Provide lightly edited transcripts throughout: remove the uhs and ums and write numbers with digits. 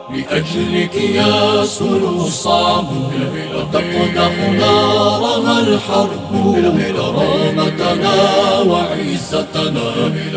لأجلك يسهل الصعب وتقدح نارها الحرب. كرامتنا وعزتنا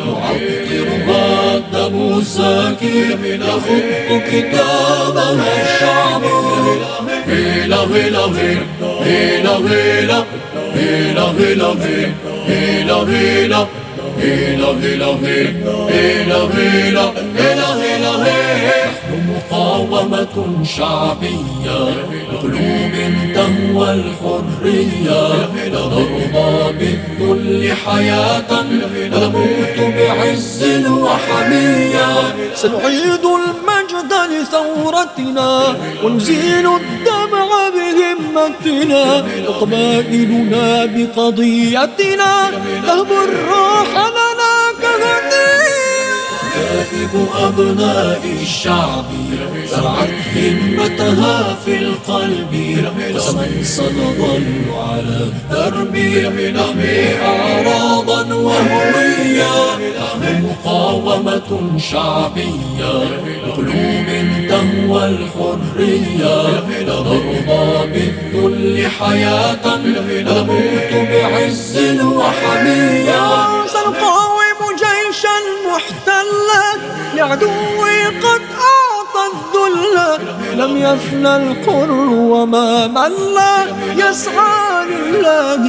يعطرها الدم الزاكي يخط كتابها الشعب. هيلا هيلا هيلا هيلا هيلا هيلا هيلا هيلا هيلا هيلا هيلا هيلا هيلا هيلا هيلا. نحن مقاومة شعبية بقلوب تهوى الحرية. لا نرضى بالذل حياة نموت بعز وحمية. سنعيد المجد لثورتنا ونزيل الدمع بهمتنا. وقبائلنا بقضيتنا تهب الروح لنا كهدية. كتائب أبناء الشعب زرعت همتها في القلب. قسما سنظل على الدرب نحمي أعراضا وهوية. نحن مقاومة شعبية بقلوب تهوى الحرية. لا نرضى بالذل حياة نموت بعز وحمية. سنقاوم جيشا محتلا لعدوي قد أعطى الذل. لم يفنى الحر وما مل يسعى لله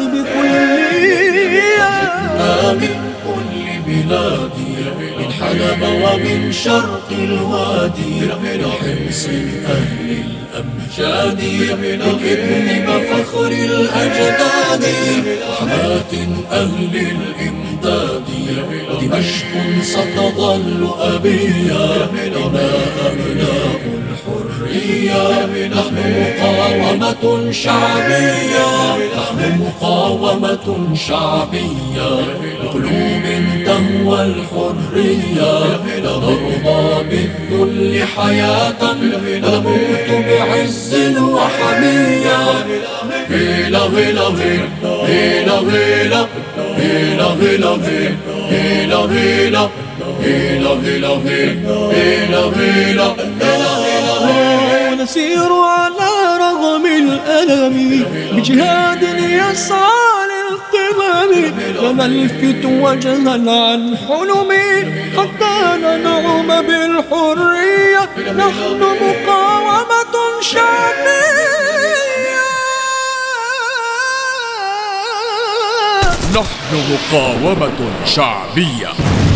بكلية. من كل بلادي من حلب ومن شرق الوادي لحمص أهل الأمجاد لإذن فخر الأجداد. حماة أهل الإمداد ودمشق ستظل أبية. إنا أبناء الحرية نحن مقاومة شعبية. نحن مقاومة شعبية بقلوب تهوى الحرية. لا نرضى بالذل حياة نموت بعز وحمية. هيلا هيلا هيلا هيلا هيلا هيلا هيلا هيلا هيلا هيلا هيلا هيلا هيلا. ونسير على رغم الألم بجهاد يسعى للقمم. لنلفت وجها عن حلمي حتى ننعم بالحرية. نحن مقاومة شعبية. نحن مقاومة شعبية.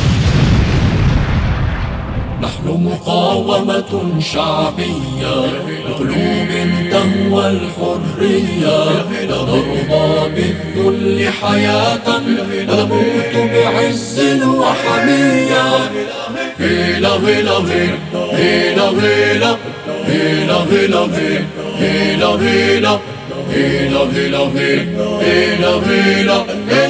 نحن مقاومة شعبية بقلوب تهوى الحرية. لا نرضى بالذل حياة نموت بعز وحمية. هيلا هيلا هيلا هيلا هيلا هيلا هيلا هيلا هيلا هيلا هيلا هيلا هيلا.